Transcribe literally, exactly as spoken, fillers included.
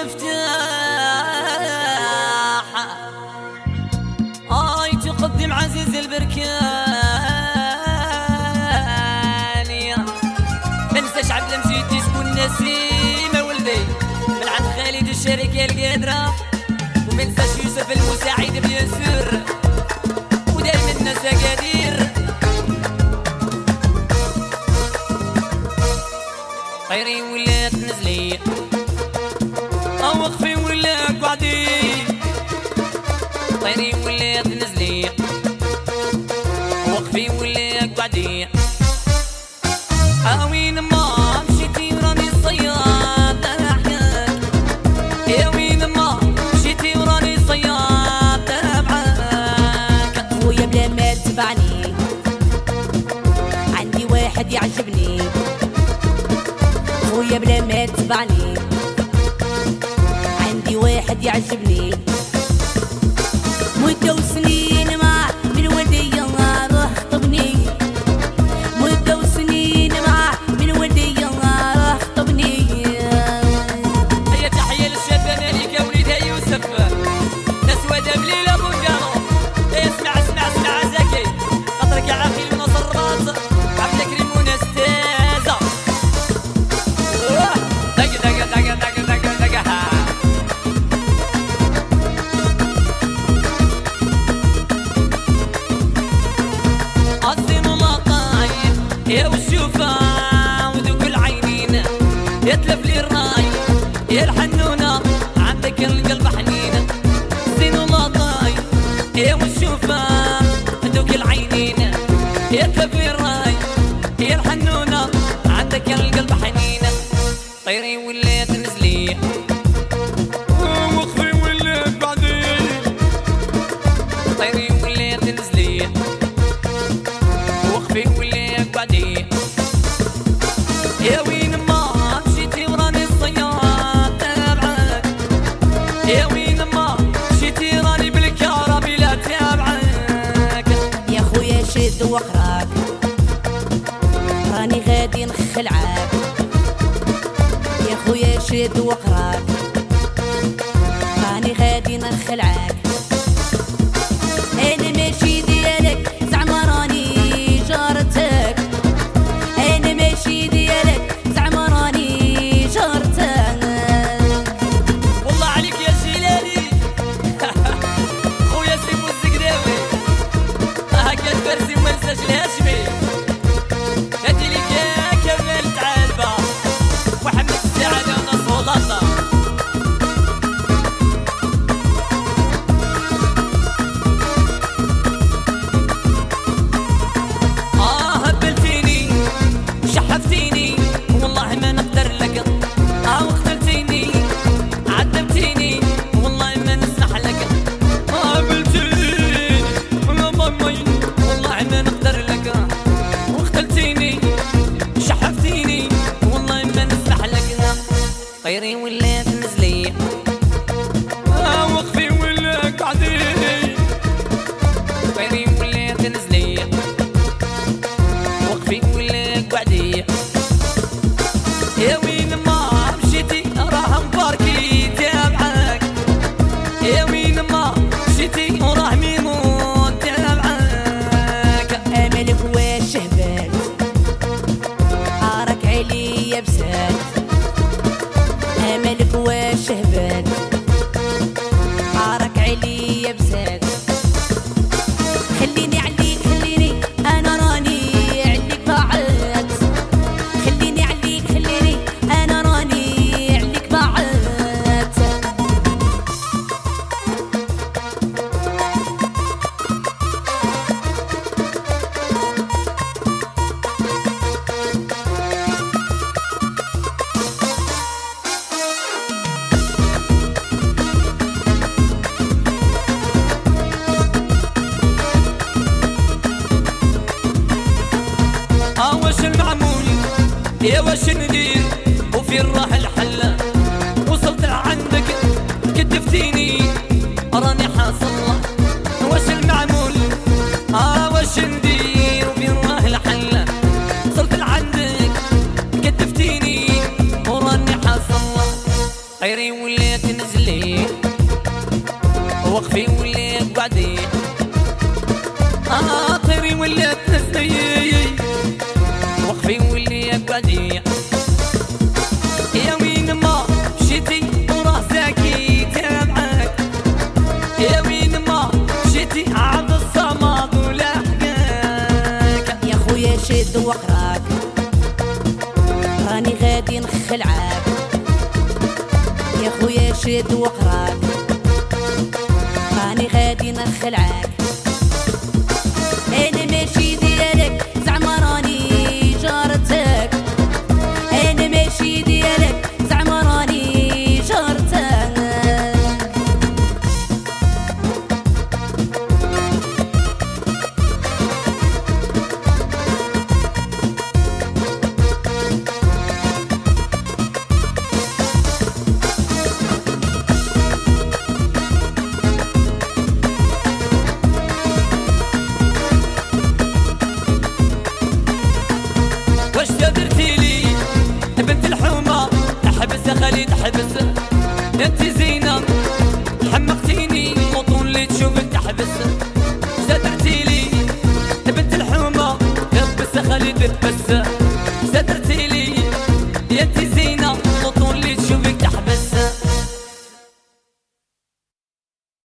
المفتاح آي تقدم عزيز البركاني منساش عبد المجيد شكون نسيمة ولدي من عند خالد الشركة القادرة ومنساش يوسف المساعد بيسر ودايما الناس قدير طيري ولا تنزلي أو وقفي ولا قعدي طيري ولا تنزلي وقفي ولا قعدي وين ما مشيتي وراني صياد تبعك يا وين ما مشيتي وراني صياد تبعك خويا بلا ما تبعني عندي واحد يعجبني خويا بلا ما تبعني عندي واحد يعجبني مدة وسنين معاه من ودية روح خطبني مدة وسنين معاه من ودية روح خطبني هيا تحية للشاب مالك وليدها يوسف ناس ودا بليلة ابو جارو اسمع اسمع اسمع زكي خاطرك يا عقيل ونصر الراس عبد الكريم ونستازة دق دق دق دق دق دق الزين والله يا وشوفة وذوق العينين يتلف لي الراي يا الحنونة عندك القلب حنين زين والله طاير يا وشوفة وذوق العينين يتلف لي الراي يا الحنونة عندك القلب حنين طيري ولا تنزلي وقفي ولا بعدي طيري ولا تنزلي وقفي ولا قعدي يا وين ما مشيتي وراني صياد تبعك يا وين ما مشيتي راني بالكهرباء بلا تبعك يا خويا شد وقراك راني غادي نخلعك يا خويا شد وقراك راني غادي نخلعك انا ماشي ديالك زعما راني جارتك انا ماشي ديالك زعما راني جارتك والله عليك يا جيلاني خويا سيبو الزقداوي هكا الفارسي ومنساش الهاشمي هاتي ليك يا كمال تعالبة وحمد السعادة وناس ولاطة آه هبلتيني شحفتيني والله ما نقدر لك آه وقتلتيني عذبتيني والله ما نسمح لك آه هبلتيني والله مامي والله ما نقدر لك وقتلتيني شحفتيني والله ما نسمح لك طيري ولا تنزلي آه وقفي ولا قعدي طيري ولا تنزلي وقفي ولا قعدي يا وين ما مشيتي راه مباركي تابعك يا وين ما مشيتي وراه ميمون تابعك املك واش هبال عارك عليا بسال املك واش هبال عارك عليا بسال خليني عليك خليني انا راني عليك بعد خليني عليك خليني انا راني عليك بعد آه واش المعمول يا واش ندير وفي الراح الحلة وصلت لعندك كتفتيني راني حاصل واش المعمول آه واش ندير وفي الراح الحلة وصلت لعندك كتفتيني وراني حاصل غيري وليت وقفين ولا قاعدين آه طيري ولا تنسيي وقفين ولا قاعدين يا وين ما مشيتي وراه زاكي تابعك يا وين ما مشيتي عاد الصمد ولحقك يا خويا شد وقراك راني غادي نخلعك يا خويا شد وقراك راني غادي نخلعك انا ماشي ديالك زعما راني جارتك انا ماشي ديالك زعما راني جارتك واش درتي لي بنت الحومه تحبس خلي تحبس انت زينه حمقتيني الموطون اللي تشوفك تحبس واش درتي لي بنت الحومه تحبس خلي تلبس واش درتي لي انت زينه